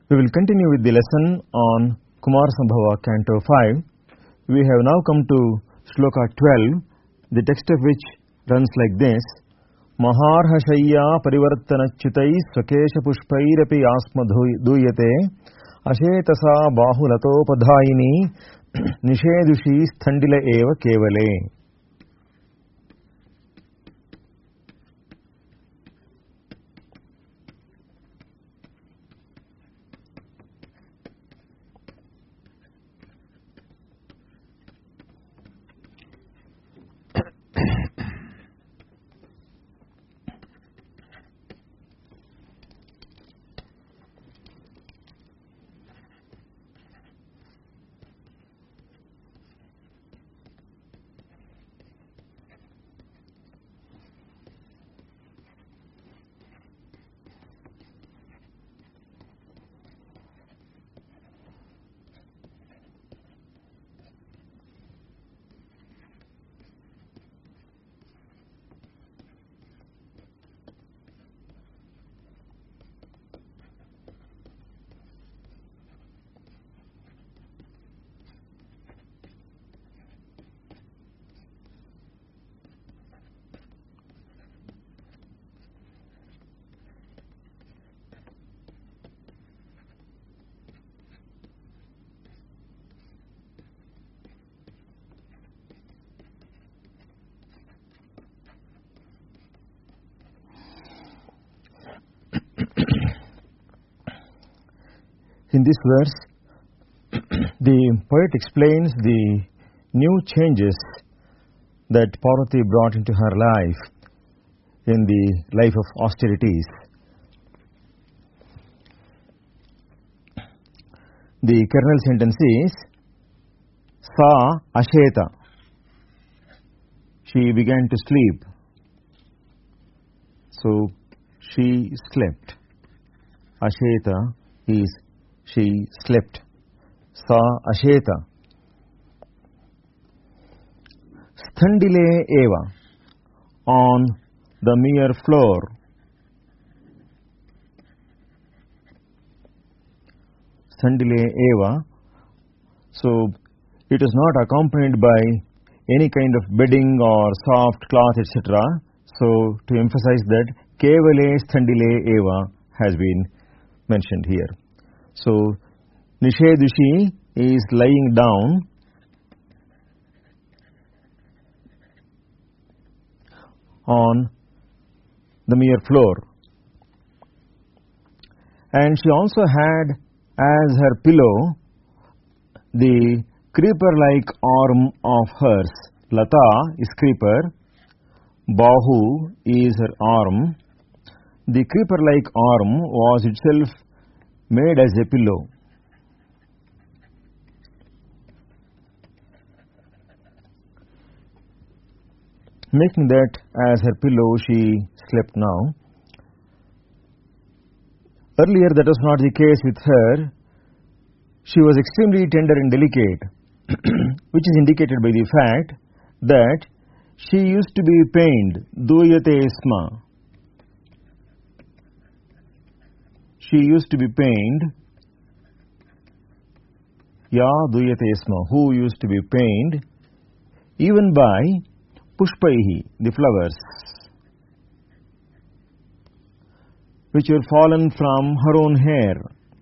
We will continue with the lesson on Kumar Sambhava Canto 5. We have now come to Shloka 12, the text of which runs like this: Maharhashayya parivartanachyutai swakesha pushpairapi asma duyate ashetasa bahulatopadhayini nishedushi sthandila eva kevale. In this verse, the poet explains the new changes that Parvati brought into her life in the life of austerities. The kernel sentence is Sa Asheta. She began to sleep. So she slept. Asheta is she slept. Sa Asheta. Sthandile eva, on the mere floor. Sthandile eva. So it is not accompanied by any kind of bedding or soft cloth, etc. So to emphasize that, Kevale Sthandile eva has been mentioned here. So, Nishedushi is lying down on the mere floor. And she also had as her pillow the creeper-like arm of hers. Lata is creeper, Bahu is her arm. The creeper-like arm was itself made as a pillow. Making that as her pillow, she slept now. Earlier that was not the case with her. She was extremely tender and delicate, which is indicated by the fact that she used to be pained, duyate isma. She used to be pained, ya duyate isma, who used to be pained even by pushpaihi, the flowers, which were fallen from her own hair.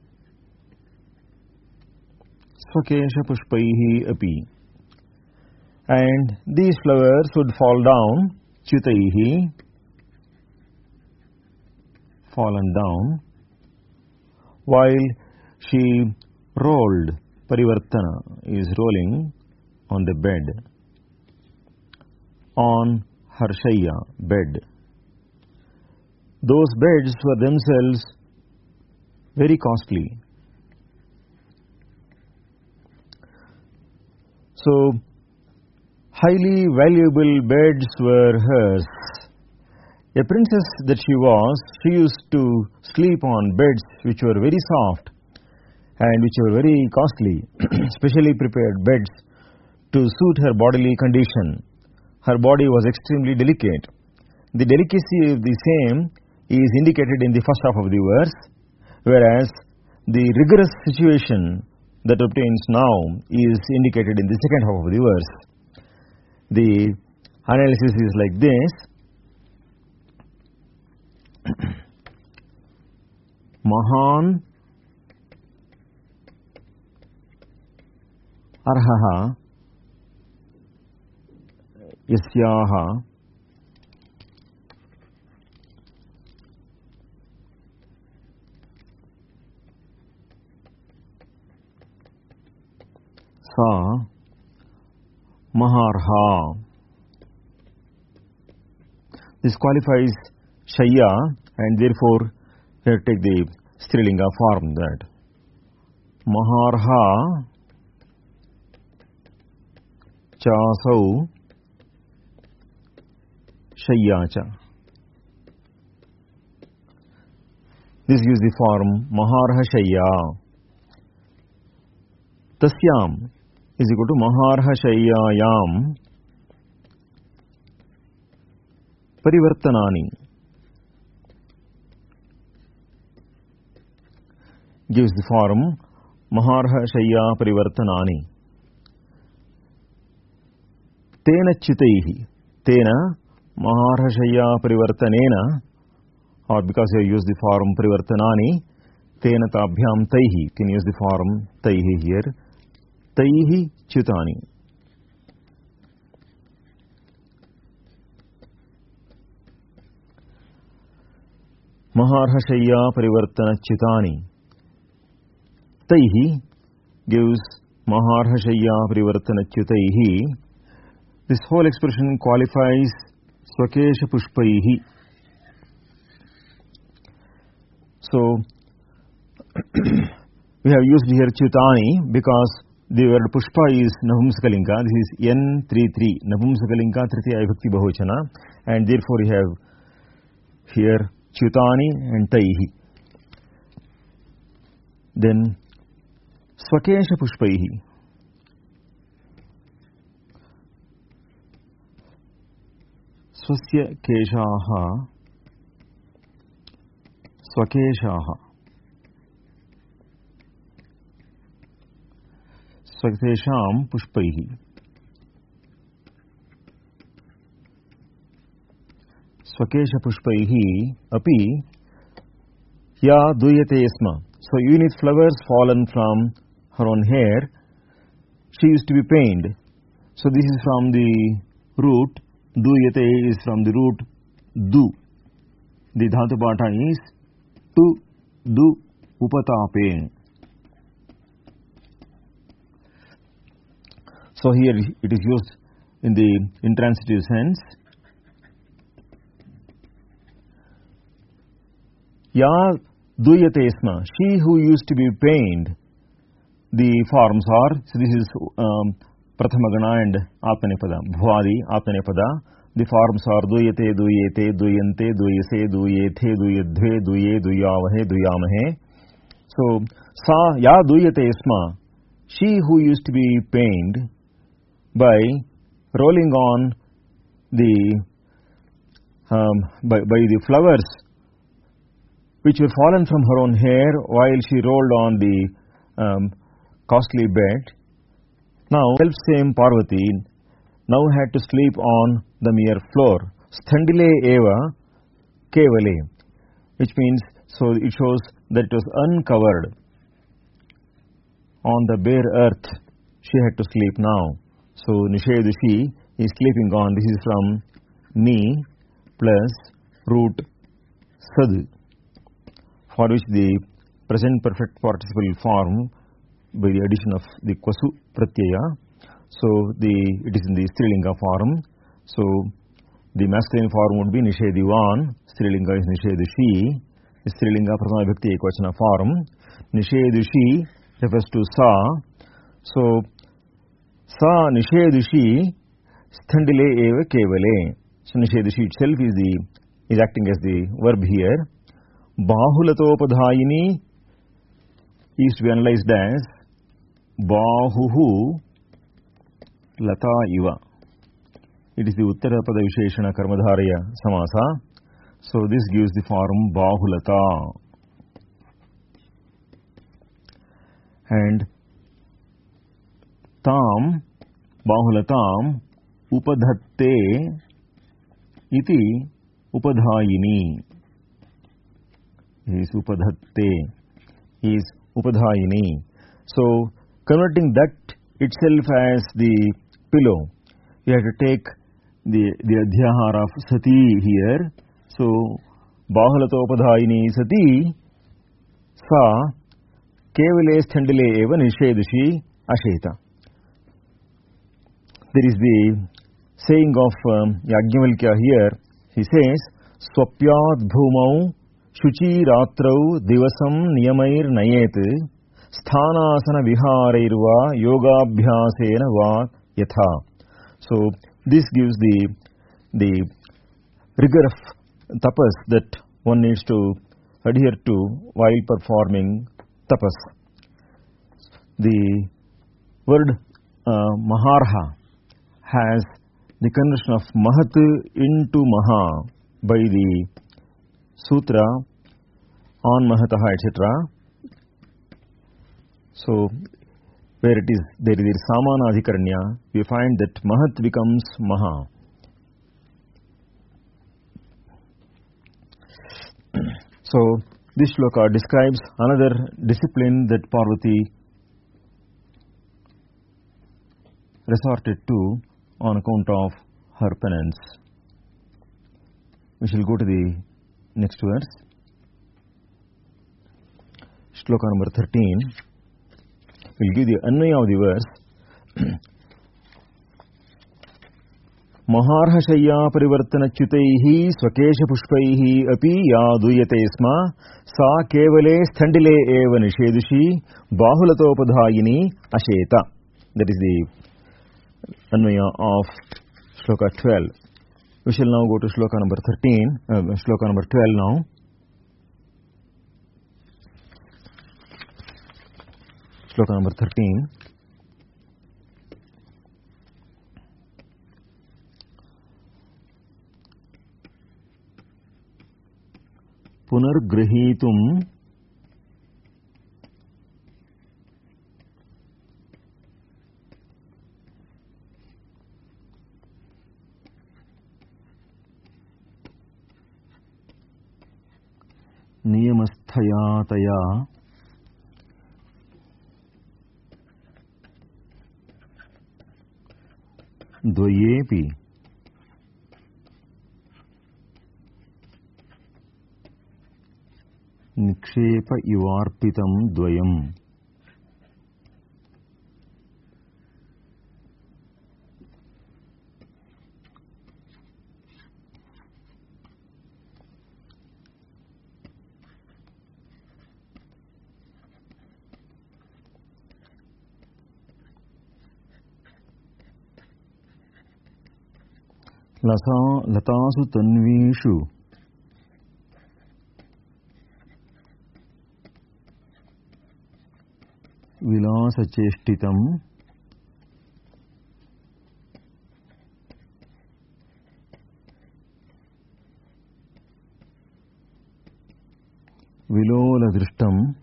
Swakesha pushpaihi api. And these flowers would fall down, chitaihi, fallen down, while she rolled, parivartana is rolling on the bed, on her shayya, bed. Those beds were themselves very costly. So, highly valuable beds were hers. A princess that she was, she used to sleep on beds which were very soft and which were very costly, specially prepared beds to suit her bodily condition. Her body was extremely delicate. The delicacy of the same is indicated in the first half of the verse, whereas the rigorous situation that obtains now is indicated in the second half of the verse. The analysis is like this. Mahan arhaha yasyaha sa maharha. This qualifies Shayya, and therefore we have to take the Strilinga form, that Maharha chasau Shayyacha. This gives the form Maharha Shayya. Tasyam is equal to Maharha Shayyayam Parivartanani. Gives the form Maharha Shayya Parivartanani. Tena Chitaihi. Tena Maharha Shayya Parivartanena, or because you use the form Parivartanani, Tena Tabhyam Taihi. You can use the form Taihi here. Taihi Chitani. Maharha Shayya Parivartana Chitani. Taihi gives Maharha Shayya Parivartana Chitaihi. This whole expression qualifies Swakesha Pushpaihi. So, we have used here Chitani because the word Pushpa is Navumsakalinga. This is N33, Navumsakalinga Tritiya Vibhakti Bahuchana, and therefore we have here Chitani and Taihi. Then Swakesha Pushpaihi. Swasya Keshaha Swakeshaha. Swakesham Pushpaihi. Swakesha Pushpaihi api ya duyate isma. So even if flowers fallen from her own hair, she used to be pained. So this is from the root. Duyate is from the root du. The dhatu pata is tu du upatape. So here it is used in the intransitive sense. Ya duyate isma. She who used to be pained. The forms are, so this is Prathamagana and Atmanepada. Bhwadi, Atmanepada. The forms are duyate, duyete, duyante, duyase, duyethe, duyadhve, duye, duyavahe, duyamahe. So, sa ya duyate isma. She who used to be pained by rolling on the by the flowers which were fallen from her own hair while she rolled on the costly bed. Now, self-same Parvati now had to sleep on the mere floor. Sthandile eva kevale, which means, so it shows that it was uncovered on the bare earth. She had to sleep now. So, Nishedushi is sleeping on. This is from Ni plus root Sad, for which the present perfect participle form by the addition of the Kwasu Pratyaya. So, it is in the Strilinga form. So, the masculine form would be Nishedivan, Strilinga is Nishedushi, Strilinga Prathama Vibhakti Ekvachana form. Nishedushi refers to Sa. So, Sa Nishedushi Sthandile eva kevale. So, Nishedushi itself is acting as the verb here. Bahulatopadhayini is to be analyzed as Bahuhu Lata Iva. It is the Uttarapada Visheshana Karmadharaya Samasa. So this gives the form Bahulata. and tam bahulatam upadhatte iti upadhayini. Is upadhatte is upadhayini. So converting that itself as the pillow, you have to take the adhyahara of sati here. So bahulata upadhayini sati sa kevale sthandile eva nishedushi asheta. There is the saying of Yajnavalkya here. He says, Swapyat bhumau shuchi ratrau divasam niyamair nayet sthanasana vihareirva yogabhyasena va yatha. So this gives the rigor of tapas that one needs to adhere to while performing tapas. The word maharha has the conversion of mahat into maha by the sutra on mahataha, etc. So where it is there is samana adhikaranya, we find that mahat becomes maha. So this shloka describes another discipline that Parvati resorted to on account of her penance. We shall go to the next verse. Shloka number 13. We will give the Anvaya of the verse. Maharhashaya parivartanachyutaihi swakesha pushpaihi api ya duyate sma sa kevale sthandile eva nishedushi bahulatopadhayini asheta. That is the Anvaya of Shloka 12. We shall now go to Shloka number 13, Shloka number 12 now. Shloka number 13. Punargrihitum niyamastaya taya dvayepi nikshepa ivarpitam dvayam. Latasu tanvishu vilasacheshtitam viloladrishtam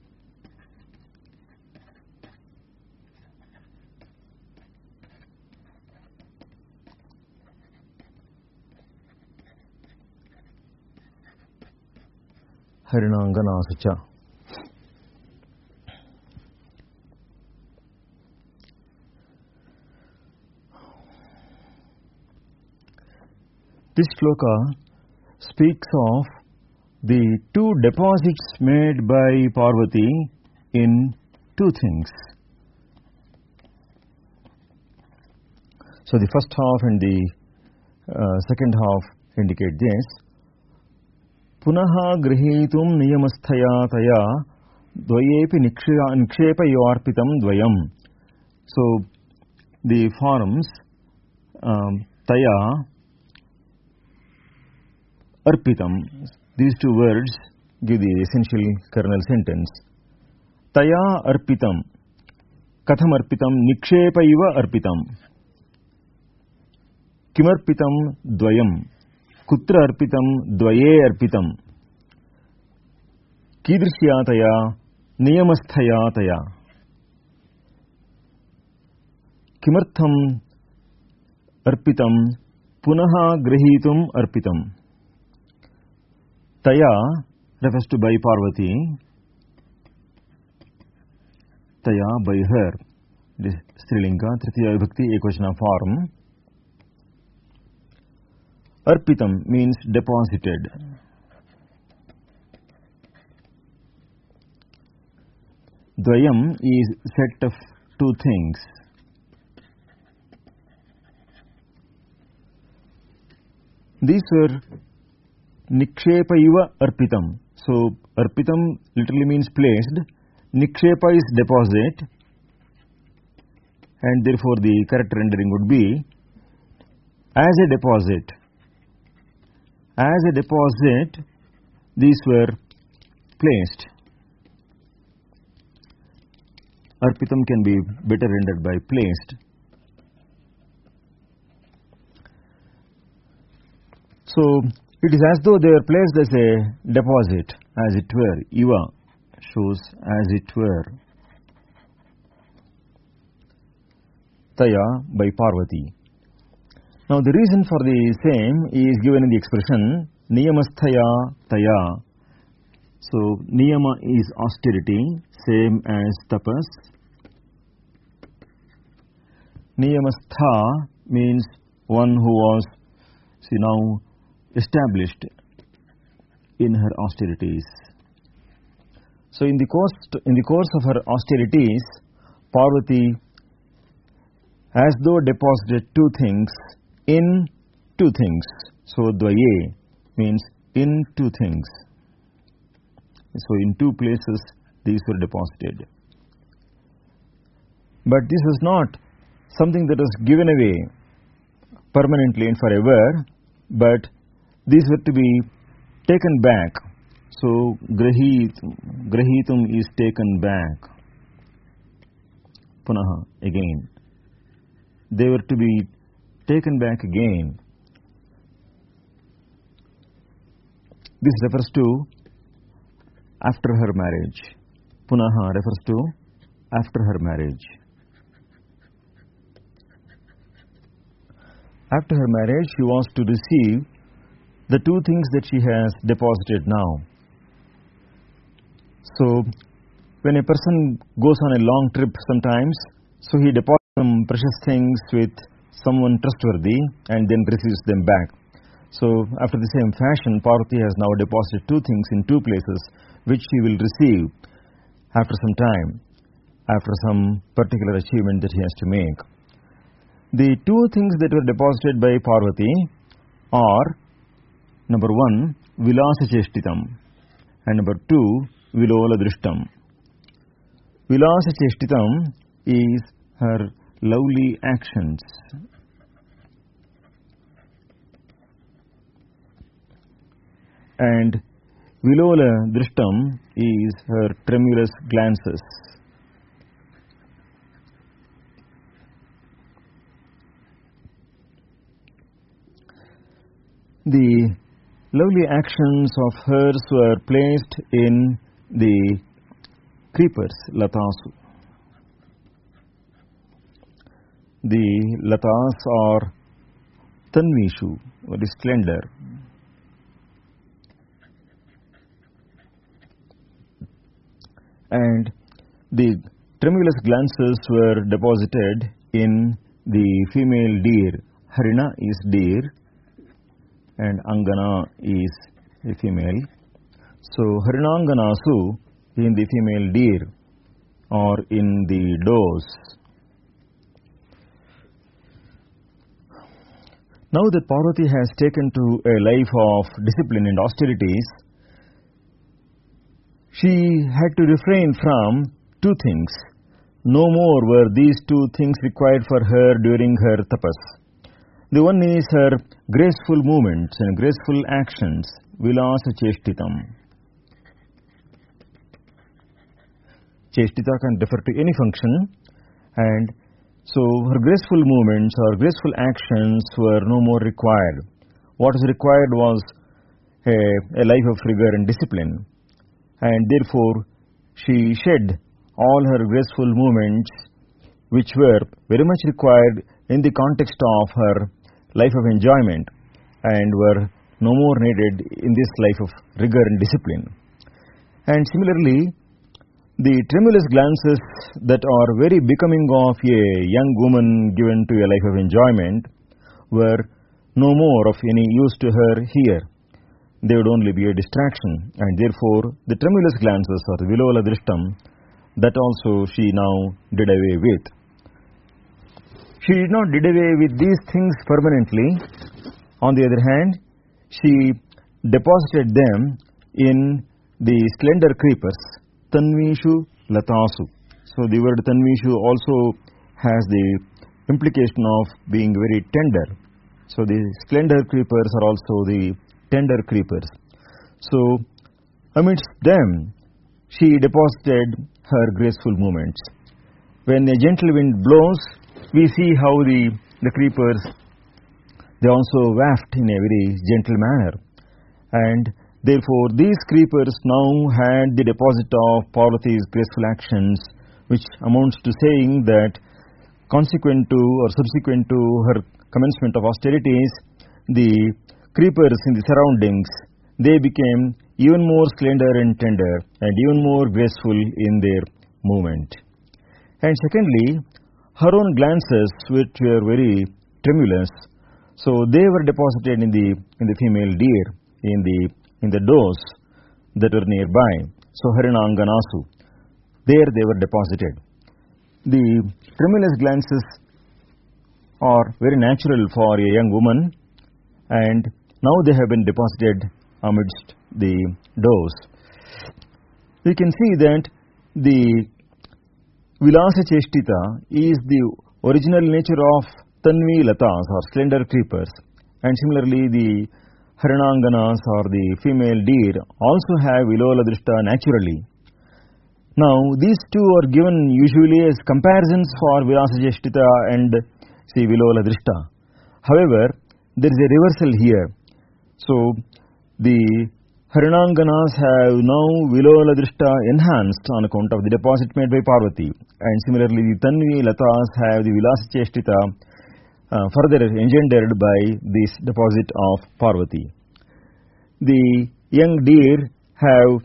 harinanganasucha. This shloka speaks of the two deposits made by Parvati in two things. So the first half and the second half indicate this. Punaha grihitum niyamasthaya taya dvayepi nikshepa yoarpitam dvayam. So the forms taya, arpitam, these two words give the essential kernel sentence. Taya arpitam, katham arpitam, nikshepa iva arpitam, kimarpitam dvayam, kutra arpitam dvaye arpitam, kidrishyataya niyamasthayataya. kimartham arpitam punaha grahitum arpitam. Taya refers to by Parvati. Taya, by her. This Strilinga, Tritiya Vibhakti, Ekvachana form. Arpitam means deposited. Dvayam is set of two things. These were nikshepaiva arpitam. So arpitam literally means placed. Nikshepa is deposit, and therefore the correct rendering would be as a deposit. As a deposit, these were placed. Arpitam can be better rendered by placed. So it is as though they were placed as a deposit, as it were. Iva shows as it were. Taya, by Parvati. Now the reason for the same is given in the expression Niyamasthaya Taya. So Niyama is austerity, same as tapas. Niyamastha means one who was now established in her austerities. So in the course of her austerities, Parvati as though deposited two things in two things. So dvaye means in two things. So in two places these were deposited. But this was not something that was given away permanently and forever, but these were to be taken back. So grahitum is taken back. Punaha, again. They were to be taken back again. This refers to after her marriage. Punaha refers to after her marriage. After her marriage, she was to receive the two things that she has deposited now. So, when a person goes on a long trip sometimes, so he deposits some precious things with someone trustworthy and then receives them back. So, after the same fashion, Parvati has now deposited two things in two places which he will receive after some time, after some particular achievement that he has to make. The two things that were deposited by Parvati are, number one, Vilasa Cheshtitam, and number two, Vilola Drishtam. Vilasa Cheshtitam is her lovely actions. And Vilola Drishtam is her tremulous glances. The lovely actions of hers were placed in the creepers, latasu. The latas are tanvishu, or slender. And the tremulous glances were deposited in the female deer. Harina is deer and Angana is a female. So Harinanganasu in the female deer or in the does. Now that Parvati has taken to a life of discipline and austerities, she had to refrain from two things. No more were these two things required for her during her tapas. The one is her graceful movements and graceful actions, vilasa cheshtitam. Cheshtita can refer to any function, and so her graceful movements or graceful actions were no more required. What was required was a life of rigor and discipline, and therefore she shed all her graceful movements which were very much required in the context of her life of enjoyment and were no more needed in this life of rigor and discipline. And similarly, the tremulous glances that are very becoming of a young woman given to a life of enjoyment were no more of any use to her here. They would only be a distraction, and therefore the tremulous glances or the vilola drishtam, that also she now did away with. She did not did away with these things permanently. On the other hand, she deposited them in the slender creepers, tanvishu latasu. So the word tanvishu also has the implication of being very tender. So the slender creepers are also the tender creepers. So amidst them she deposited her graceful movements. When a gentle wind blows, we see how the creepers, they also waft in a very gentle manner, and therefore these creepers now had the deposit of Parvati's graceful actions, which amounts to saying that consequent to or subsequent to her commencement of austerities, the creepers in the surroundings, they became even more slender and tender and even more graceful in their movement. And secondly, her own glances, which were very tremulous, so they were deposited in the female deer, in the does that were nearby. So Harinanganasu, there they were deposited. The tremulous glances are very natural for a young woman, and now they have been deposited amidst the does. We can see that the Vilasa Cheshtita is the original nature of Tanvi Latas or slender creepers, and similarly the Harinanganas or the female deer also have Vilola Drishta naturally. Now these two are given usually as comparisons for Vilasa Cheshtita and Vilola Drishta. However, there is a reversal here. So the Harinanganas have now Vilola Drishta enhanced on account of the deposit made by Parvati, and similarly the Tanvi Latas have the Vilasa Cheshtita further engendered by this deposit of Parvati. The young deer have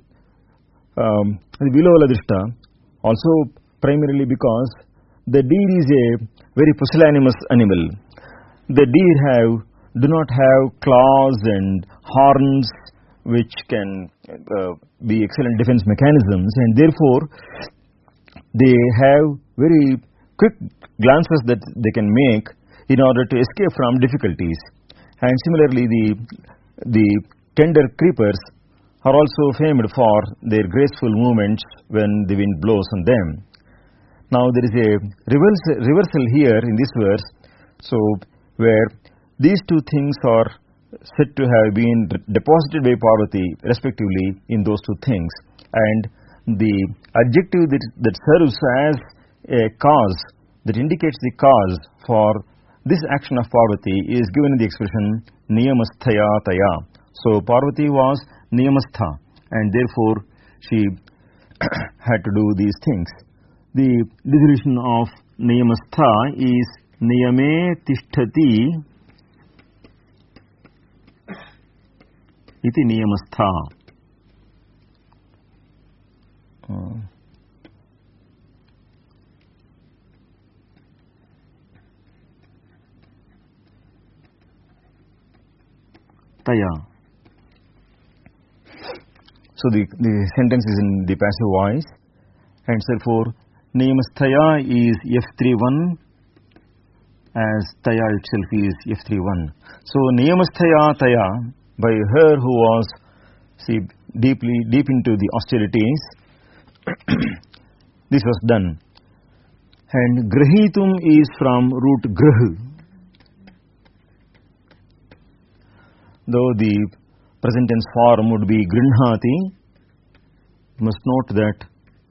the Vilola Drishta also primarily because the deer is a very pusillanimous animal. The deer do not have claws and horns which can be excellent defense mechanisms, and therefore they have very quick glances that they can make in order to escape from difficulties. And similarly the tender creepers are also famed for their graceful movements when the wind blows on them. Now there is a reversal here in this verse, so where these two things are said to have been deposited by Parvati respectively in those two things, and the adjective that serves as a cause, that indicates the cause for this action of Parvati, is given in the expression Niyamasthaya Taya. So Parvati was Niyamastha, and therefore she had to do these things. The definition of Niyamastha is Niyame Tishtati iti Niyamastha. Taya. So the sentence is in the passive voice, and therefore Niyamasthaya is F31 as Taya itself is F31. So Niyamasthaya Taya, by her who was deep into the austerities, this was done. And Grahitum is from root Grah. Though the present tense form would be Grinhati, you must note that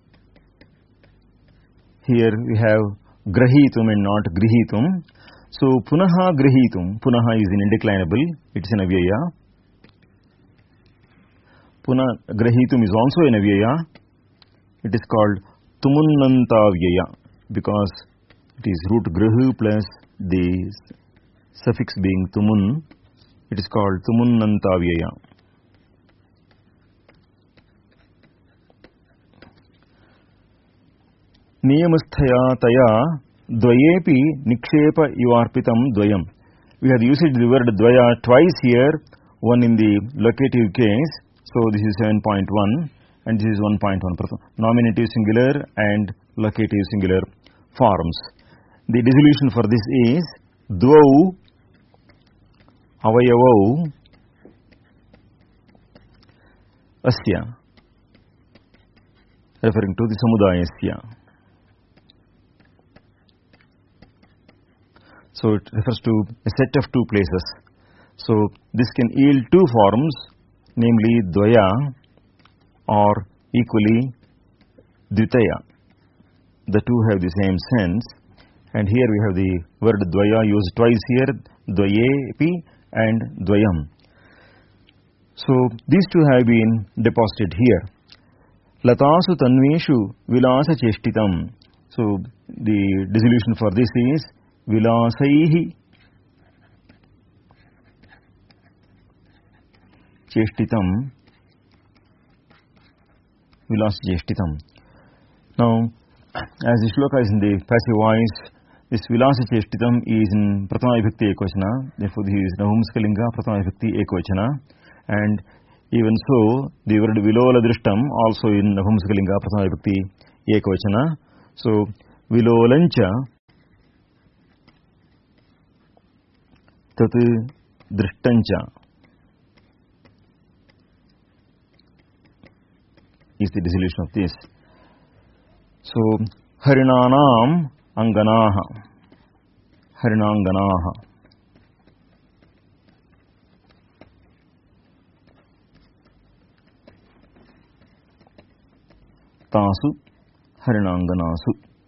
here we have Grahitum and not Grihitum. So Punaha Grahitum, Punaha is in indeclinable, it is in Avyaya. Punah Grahitum is also in Avyaya. It is called Tumunnanta Avyaya because It is root grih plus the suffix being tumun. It is called tumunnantavyaya. Niyamasthaya taya dvayepi nikshepa ivarpitam dvayam. We have used the word dvaya twice here, one in the locative case, so this is 7.1 and this is 1.1. Nominative singular and locative singular forms. The dissolution for this is dvau avayavau asya, referring to the samudayasya. So it refers to a set of two places. So this can yield two forms, namely dvaya or equally dvitaya. The two have the same sense, and here we have the word dvaya used twice here, dvayepi and dvayam. So these two have been deposited here. Latasu tanveshu vilasa cheshtitam. So the dissolution for this is vilasaihi cheshtitam, vilas cheshtitam. Now, as the shloka is in the passive voice, this vilasa cheshtitam is in pratama vibhakti ekvachana, therefore this is navumskalinga pratama vibhakti ekvachana, and even so the word vilola drishtam also in navumskalinga pratama vibhakti ekvachana. So vilolancha tat drishtancha is the dissolution of this. So harinanam anganaha, harinanganaha, tasu harinanganasu.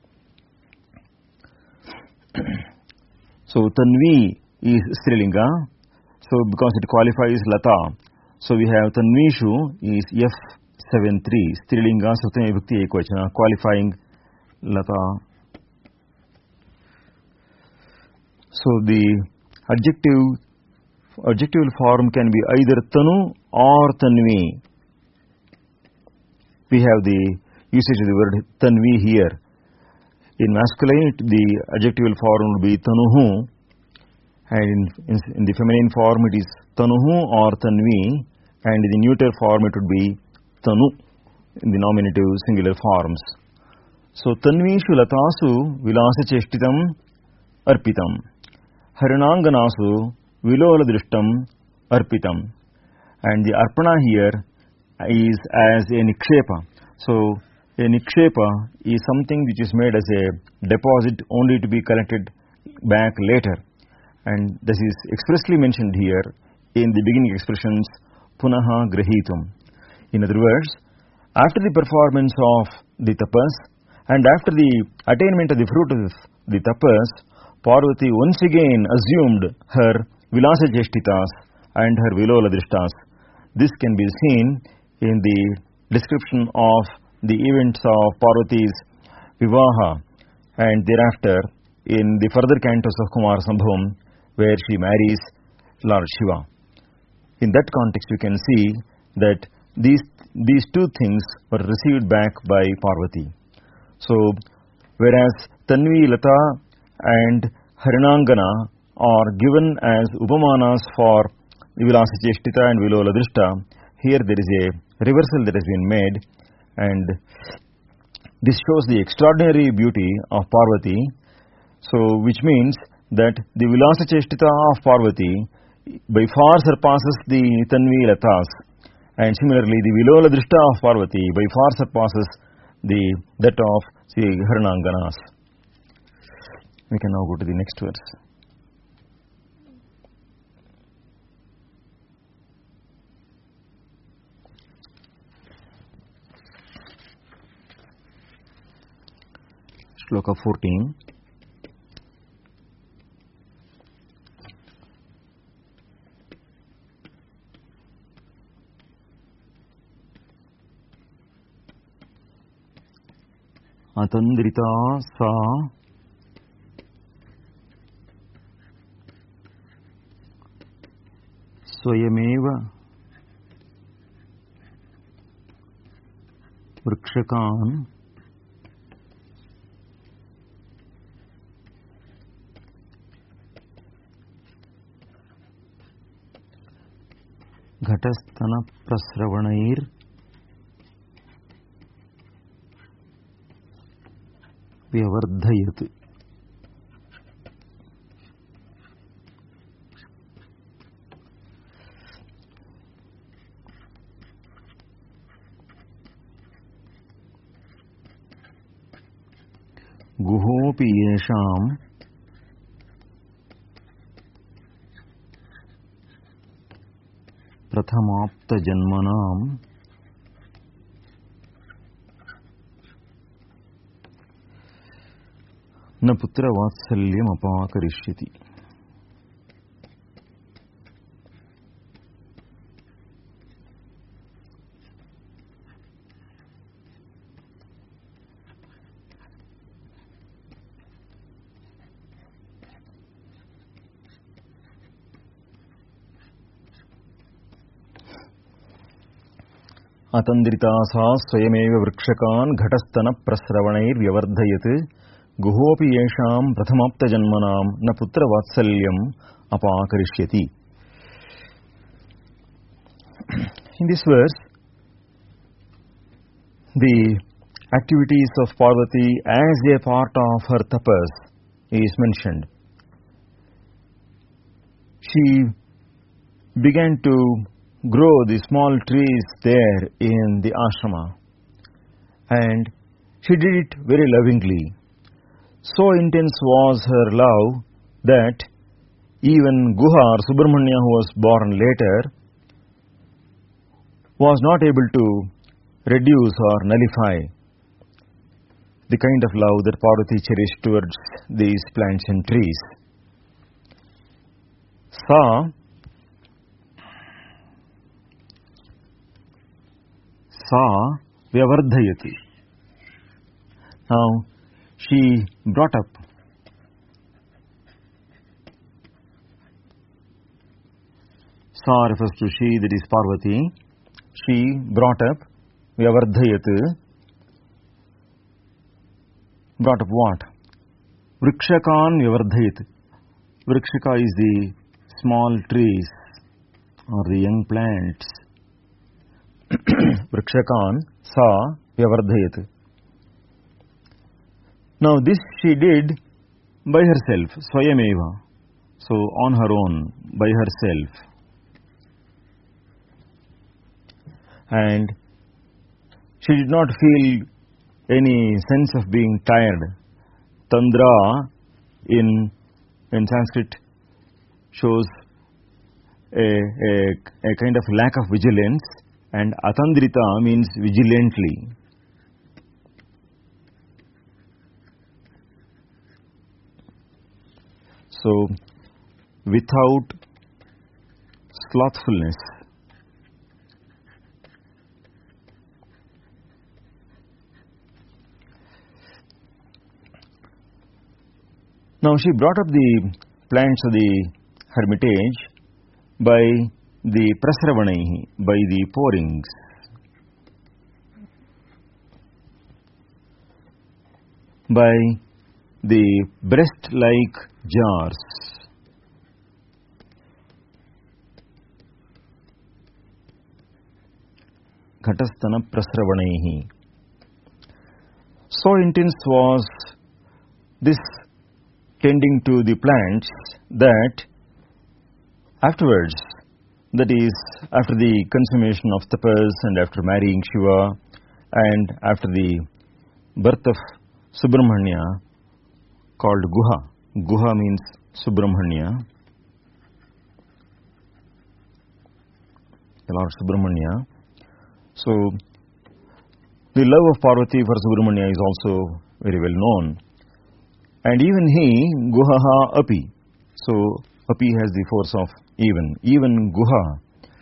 So tanvi is strilinga, so because it qualifies lata, so we have tanvishu is F73 strilinga satyam vibhakti ekvachana qualifying lata. So the adjective form can be either tanu or tanvi. We have the usage of the word tanvi here. In masculine, the adjective form would be tanuhu, and in the feminine form it is tanuhu or tanvi, and in the neuter form it would be tanu in the nominative singular forms. So tanvishu latasu vilasa cheshtitam arpitam, harinanganasu vilola drishtam arpitam, and the arpana here is as a nikshepa. So a nikshepa is something which is made as a deposit only to be collected back later, and this is expressly mentioned here in the beginning expressions punaha grahitum. In other words, after the performance of the tapas and after the attainment of the fruit of the tapas, Parvati once again assumed her vilasa cheshtitas and her vilola drishtas. This can be seen in the description of the events of Parvati's vivaha and thereafter in the further cantos of Kumar Sambhavam, where she marries Lord Shiva. In that context, you can see that these two things were received back by Parvati. So, whereas Tanvi, Lata and Harinangana are given as upamanas for Vilasa Cheshtita and Vilola Drishta, here there is a reversal that has been made, and this shows the extraordinary beauty of Parvati. So, which means that the Vilasa Cheshtita of Parvati by far surpasses the Tanvi Latas, and similarly the Vilola Drishta of Parvati by far surpasses that of Harinanganas. We can now go to the next verse. Shloka 14. Atandrita sa स्वयमेव वृक्षकान् घटस्तनप्रस्रवणैर् व्यवर्धयत्. गुहोऽपि येषाम् प्रथमाप्तजन्मनाम् न पुत्रवात्सल्यमपाकरिष्यति. अतन्द्रिता सा स्वयमेव वृक्षकान् घटस्तनप्रस्रवणैर्व्यवर्धयत्. गुहोऽपि येषाम् प्रथमाप्तजन्मनाम् न पुत्रवात्सल्यम् अपाकरिष्यति. In this verse, the activities of Parvati as a part of her tapas is mentioned. She began to grow the small trees there in the ashrama, and she did it very lovingly. So intense was her love that even Guha or Subramanya, who was born later, was not able to reduce or nullify the kind of love that Parvati cherished towards these plants and trees. Sa vyavardhayati. Now, she brought up. Sa refers to she, that is Parvati. She brought up, vyavardhayat. Brought up what? Vrikshakan vyavardhayat. Vrikshaka is the small trees or the young plants. Vrikshakan sa vyavardhayat. Now this she did by herself, swayameva, so on her own, by herself. And she did not feel any sense of being tired. Tandra in Sanskrit shows a kind of lack of vigilance, and atandrita means vigilantly. So, without slothfulness. Now, she brought up the plants of the hermitage by the prasravanaihi, by the pourings. By the breast-like jars. Ghatastana prasravanaihi. So intense was this tending to the plants that afterwards, that is, after the consummation of tapas and after marrying Shiva and after the birth of Subramanya, called Guha. Guha means Subramanya, the Lord Subramanya. So, the love of Parvati for Subramanya is also very well known. And even he, Guhaha api. So, api has the force of even. Even Guha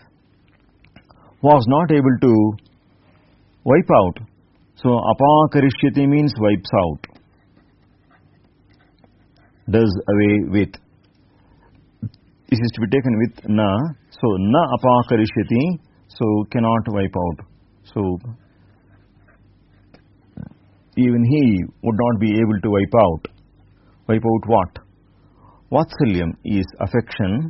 was not able to wipe out. So, apakarishyati means wipes out. Does away with. this is to be taken with na. So na apakarishyati, so cannot wipe out. So even he would not be able to wipe out. Wipe out what? Vatsalyam is affection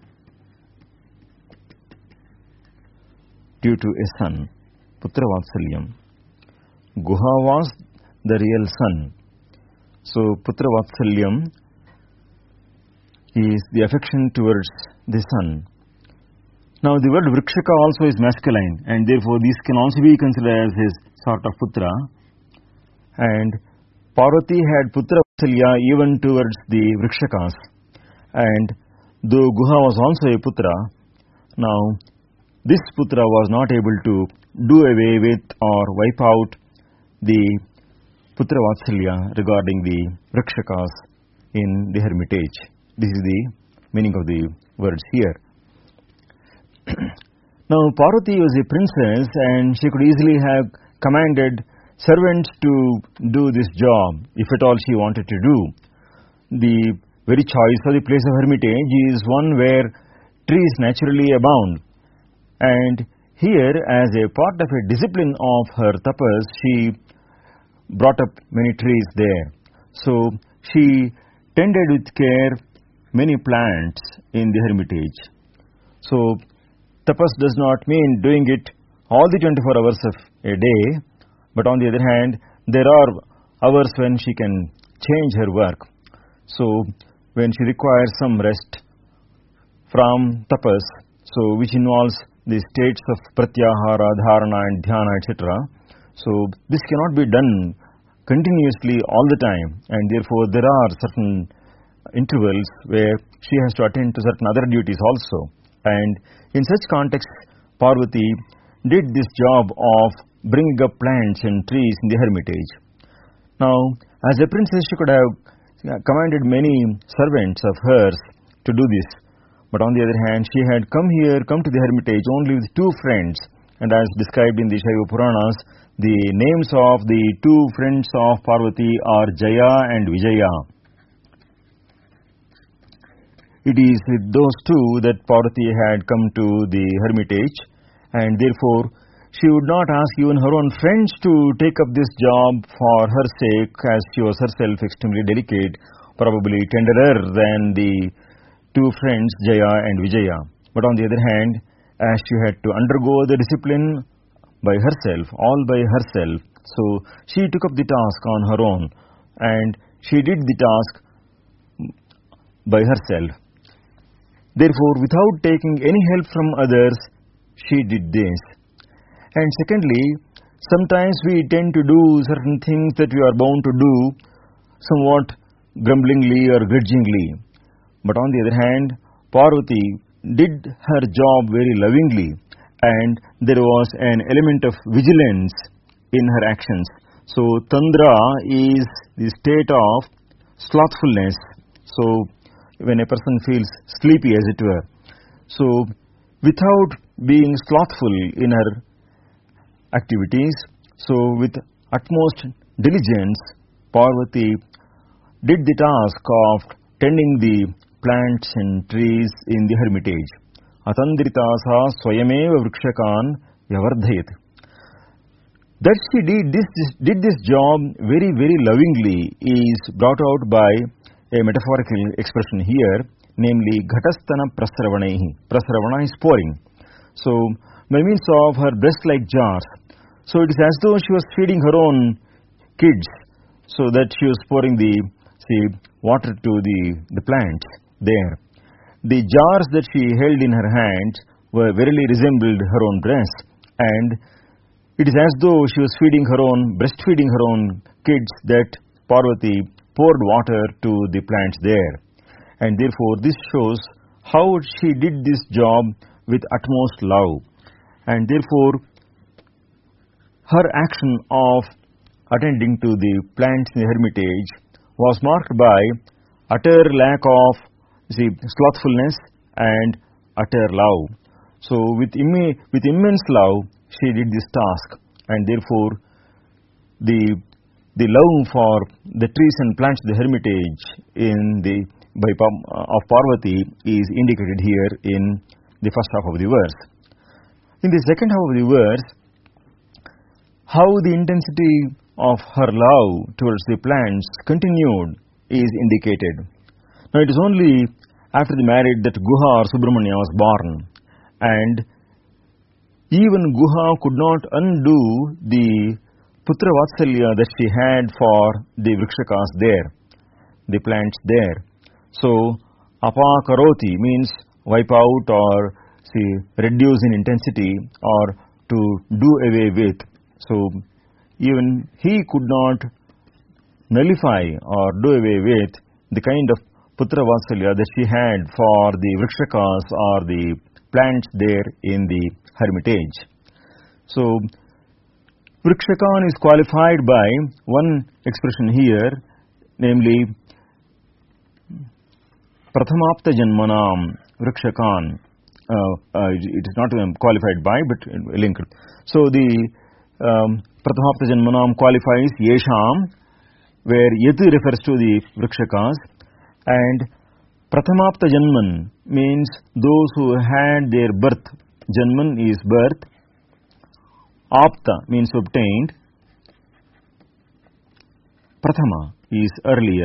due to a son. Putra Vatsalyam. Guha was the real son. So Putra Vatsalyam is the affection towards the son. Now the word Vrikshaka also is masculine, and therefore this can also be considered as his sort of putra. And Parvati had Putra Vatsalya even towards the Vrikshakas. And though Guha was also a putra, now this putra was not able to do away with or wipe out the Putra Vatsalya regarding the Vrikshakas in the hermitage. This is the meaning of the words here. Now Parvati was a princess, and she could easily have commanded servants to do this job if at all she wanted to do. The very choice for the place of hermitage is one where trees naturally abound, and here, as a part of a discipline of her tapas, she brought up many trees there. So she tended with care many plants in the hermitage. So tapas does not mean doing it all the 24 hours of a day, but on the other hand, there are hours when she can change her work. So when she requires some rest from tapas, so which involves the states of pratyahara, dharana and dhyana, etc. So this cannot be done continuously all the time, and therefore there are certain intervals where she has to attend to certain other duties also. And in such context, Parvati did this job of bringing up plants and trees in the hermitage. Now, as a princess, she could have commanded many servants of hers to do this. But on the other hand, she had come to the hermitage only with two friends. And as described in the Shaiva Puranas, the names of the two friends of Parvati are Jaya and Vijaya. It is with those two that Parvati had come to the hermitage, and therefore she would not ask even her own friends to take up this job for her sake, as she was herself extremely delicate, probably tenderer than the two friends Jaya and Vijaya. But on the other hand, as she had to undergo the discipline by herself, all by herself, so she took up the task on her own, and she did the task by herself. Therefore, without taking any help from others, she did this. And secondly, sometimes we tend to do certain things that we are bound to do somewhat grumblingly or grudgingly. But on the other hand, Parvati did her job very lovingly, and there was an element of vigilance in her actions. So, Tandra is the state of slothfulness. So, when a person feels sleepy, as it were. So, without being slothful in her activities, so with utmost diligence, Parvati did the task of tending the plants and trees in the hermitage. Atandritasa swayameva vrikshakan vyavardhayat. That she did this job very, very lovingly is brought out by a metaphorical expression here, namely ghatastana prasravanaihi. Prasravana is pouring. So, by means of her breast-like jars. So, it is as though she was feeding her own kids, so that she was pouring the water to the plants there. The jars that she held in her hands were verily resembled her own breast, and it is as though she was breastfeeding her own kids that Parvati poured water to the plants there. And therefore, this shows how she did this job with utmost love. And therefore, her action of attending to the plants in the hermitage was marked by utter lack of slothfulness and utter love. So, with immense love, she did this task, and therefore, the love for the trees and plants of the hermitage in the of Parvati is indicated here in the first half of the verse. In the second half of the verse, how the intensity of her love towards the plants continued is indicated. Now it is only after the marriage that Guha or Subramanya was born, and even Guha could not undo the Putra Vatsalya that she had for the Vrikshakas there, the plants there. So, apakaroti means wipe out or reduce in intensity or to do away with. So, even he could not nullify or do away with the kind of Putra Vatsalya that she had for the Vrikshakas or the plants there in the hermitage. So, Vrikshakan is qualified by one expression here, namely Prathamapta Janmanam Vrikshakan. It is not qualified by but linked. So the Prathamapta Janmanam qualifies Yesham, where Yati refers to the Vrikshakas, and Prathamapta Janman means those who had their birth. Janman is birth. Apta means obtained. Prathama is earlier.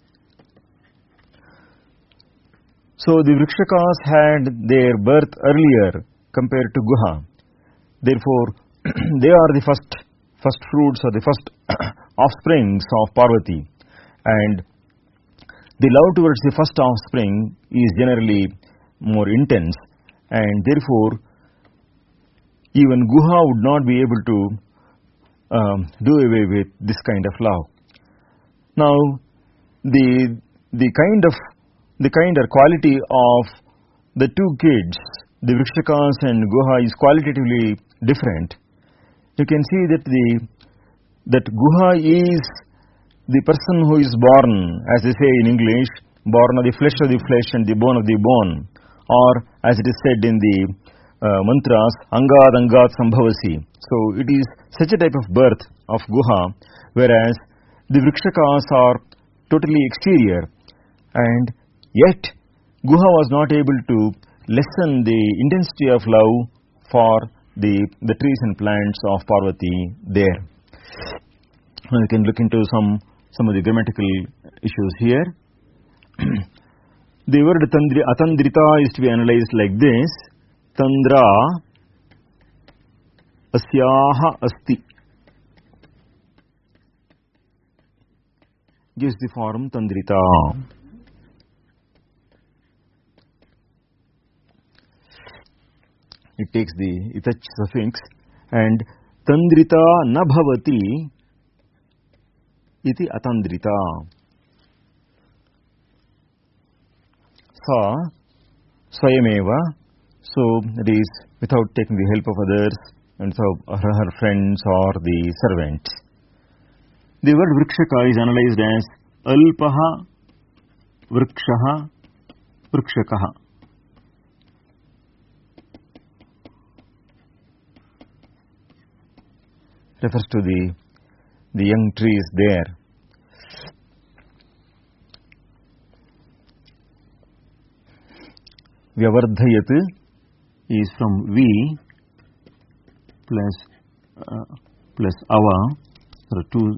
So the Vrikshakas had their birth earlier compared to Guha. Therefore, they are the first fruits or the first offsprings of Parvati. And the love towards the first offspring is generally more intense, and therefore even Guha would not be able to do away with this kind of love. Now, the kind or quality of the two kids, the Vrikshakas and Guha, is qualitatively different. You can see that Guha is the person who is born, as they say in English, born of the flesh and the bone of the bone, or as it is said in the mantras, Angad Angad Sambhavasi. So it is such a type of birth of Guha, whereas the Vrikshakas are totally exterior, and yet Guha was not able to lessen the intensity of love for the trees and plants of Parvati there. Now you can look into some of the grammatical issues here. The word atandrita is to be analyzed like this. Tandra asyaha asti gives the form tandrita. It takes the itach suffix, and tandrita na bhavati iti atandrita. Sa swayameva, so it is without taking the help of others and so her friends or the servants. The word vrikshaka is analyzed as alpaha vrikshaha vrikshakaha. Refers to the young trees there. Vyavardhayat is from V plus ava. There are two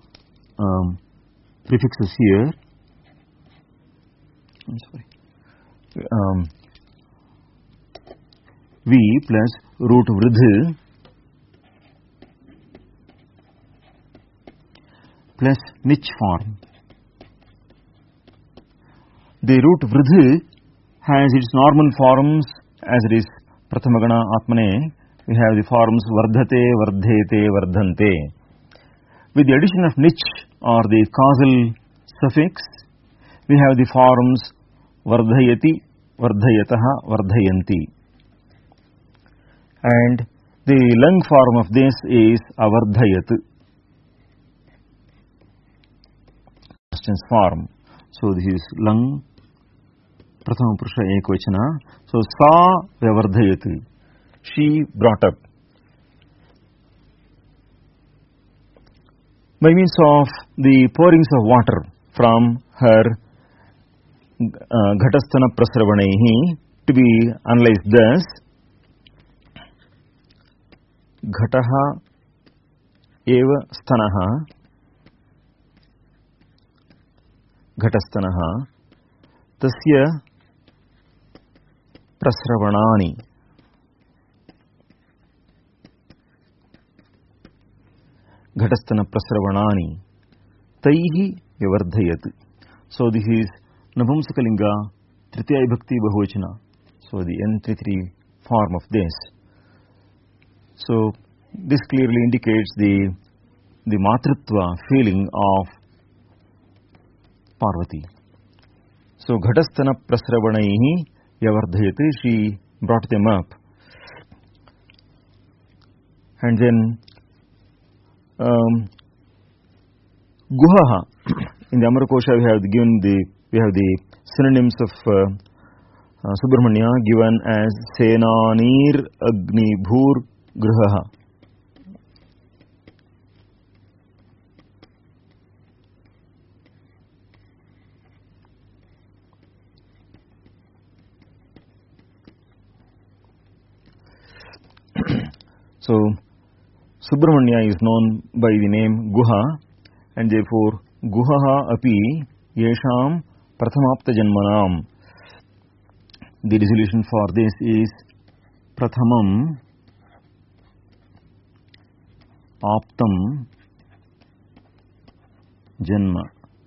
prefixes here. I'm sorry. V plus root vridh plus nich form. The root vridh has its normal forms as it is Prathamagana Atmane. We have the forms Vardhate, Vardhete, Vardhante. With the addition of nich or the causal suffix, we have the forms Vardhayati, Vardhayataha, Vardhayanti. And the lung form of this is Avardhayat. Form. So this is lung prathama purusha ekvachana. So sa vyavardhayati, she brought up. By means of the pourings of water from her Ghatastana Prasravanaihi, to be analyzed thus. Ghataha eva stanaha Ghatastanaha tasya Prasravanani. Ghatastana Prasravanani Taihi Vyavardhayat. So this is Napumsakalinga Tritiya Vibhakti Bahuvachana. So the N33 form of this. So this clearly indicates the matritva feeling of Parvati. So Ghatastana Prasravanaihi Vyavardhayat, she brought them up. And then Guhaha. In the Amarakosha we have the synonyms of Subramanya given as Senanir Agni Bhur Gruhaha. So Subramanya is known by the name Guha, and therefore Guhaha api yesham prathamapta janmanam. The resolution for this is Prathamam aptam janma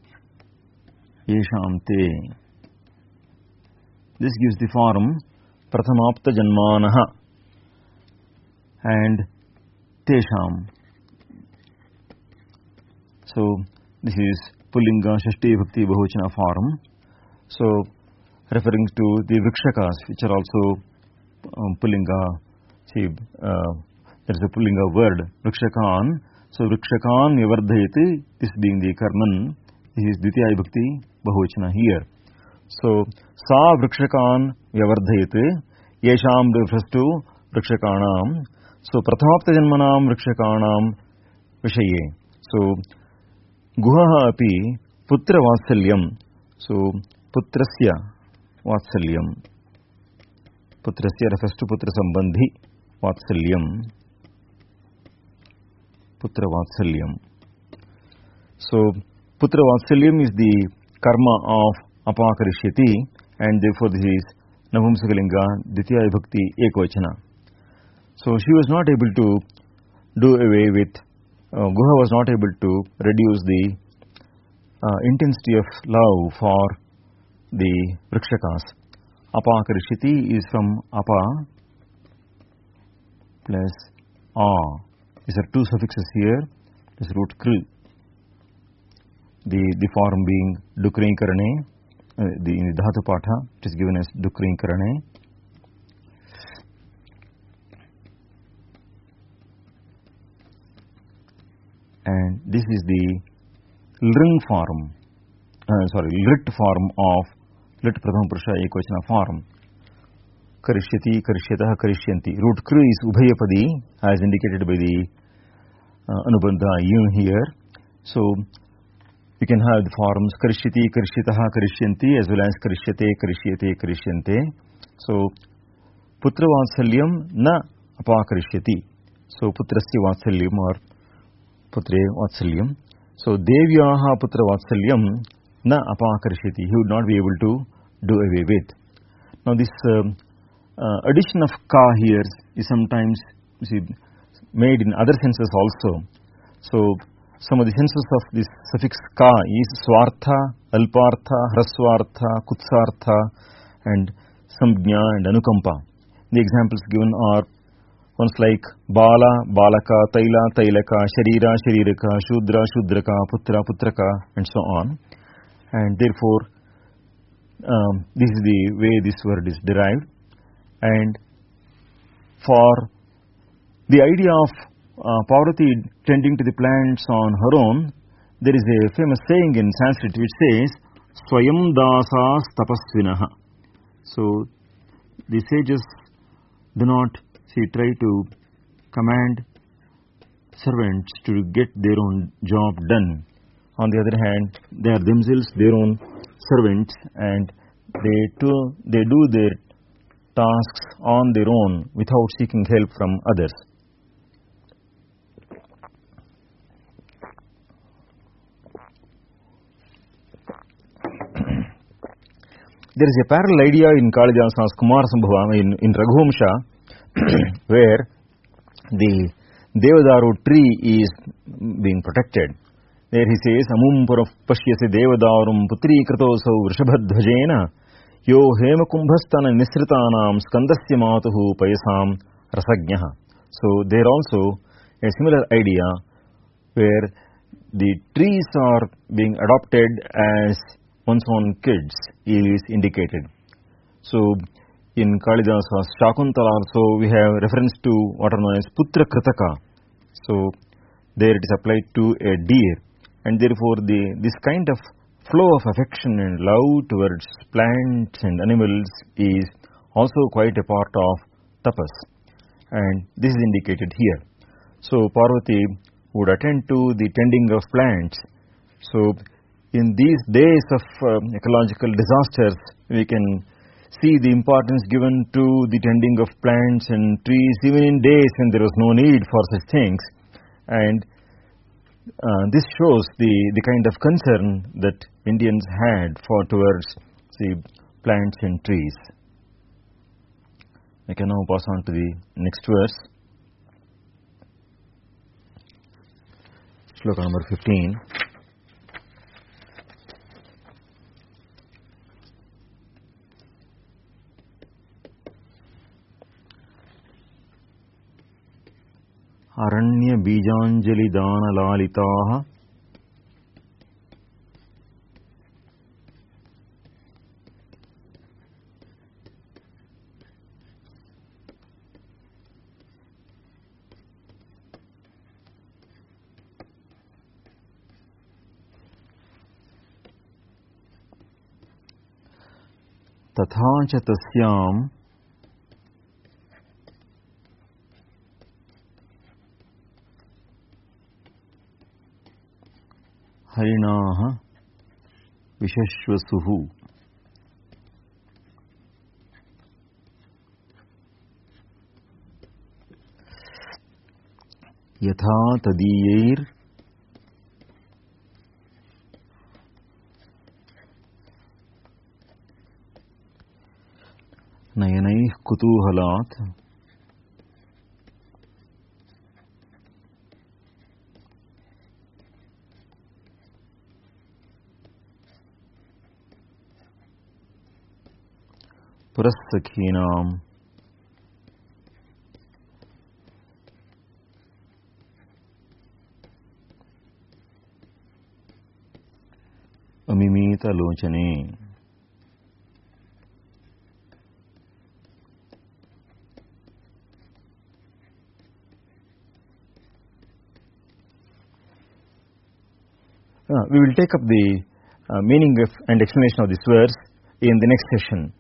yesham te. This gives the form Prathamapta janmanaha and Tesham. So this is Pullinga Shashti Bhakti Bahuvachana form. So referring to the Vrikshakas, which are also Pullinga. See, there is a Pullinga word Vrikshakan. So Vrikshakan Vyavardhayati, this being the Karman, this is Dvitiya Bhakti Bahuvachana here. So Sa Vrikshakan Vyavardhayati, Yesham refers to Vrikshakanam. So Prathamapta Janmanam Vrikshakanam Vishaye. So Guhaha api Putra Vatsalyam. So Putrasya Vatsalyam. Putrasya refers to Putra Sambandhi Vatsalyam. Putra Vatsalyam. So Putra Vatsalyam is the karma of Apakarishyati, and therefore this is Napumsakalinga Dvitiya Vibhakti Ekvachana. So she was not able to do away with, Guha was not able to reduce the intensity of love for the Vrikshakas. Apakarishyati is from Apa plus A. These are two suffixes here. This root Kru. The form being Dukring Karane, in the Dhatu Patha, it is given as Dukring Karane. And this is the Lring form, Lit form of Lit Prathama Purusha Ekvachana form. Karishyati, Karishyataha, Karishyanti. Root Kru is Ubhayapadi, as indicated by the Anubandha Yun here. So you can have the forms Karishyati, Karishyataha, Karishyanti, as well as Karishyate, Karishyate, Karishyante. So Putra Vatsalyam na Apakarishyati. So Putrasya Vatsalyam or Putre Vatsalyam. So Devyaha Putra Vatsalyam na Apakarishyati. He would not be able to do away with. Now this addition of ka here is sometimes made in other senses also. So some of the senses of this suffix ka is swartha, alpartha, hraswartha, kutsartha, and samjna and anukampa. The examples given are ones like bala, balaka, taila, tailaka, sharira, shariraka, shudra, shudraka, putra, putraka, and so on. And therefore this is the way this word is derived. And for the idea of Parvati tending to the plants on her own, there is a famous saying in Sanskrit which says Swayam dasas tapasvinaha. So the sages do not try to command servants to get their own job done. On the other hand, they are themselves their own servants, and they do their tasks on their own without seeking help from others. There is a parallel idea in Kalidasa's Kumar Sambhava in Raghuvamsha where the Devadaru tree is being protected. There he says, Amum Pashyasi Devadarum Putri Kratosau Vrishabhadhvajena Yo Hema Kumbhastana Nisritanam Skandasya Matuhu Payasam Rasagnaha. So there also a similar idea where the trees are being adopted as one's own kids is indicated. So in Kalidasa's Shakuntala also we have reference to what are known as Putra Kritaka. So there it is applied to a deer, and therefore this kind of flow of affection and love towards plants and animals is also quite a part of tapas, and this is indicated here. So Parvati would attend to the tending of plants. So in these days of ecological disasters, we can see the importance given to the tending of plants and trees, even in days when there was no need for such things. And this shows the kind of concern that Indians had towards the plants and trees. I can now pass on to the next verse. Shloka number 15. Aranya Bijanjali Dana Lalitaha Tatha cha tasyam Harinaha Vishashvasuhu Yatha Tadiyair Nayanaih Kutuhalat Purasakhinam Amimita Lochane. We will take up the meaning of and explanation of this verse in the next session.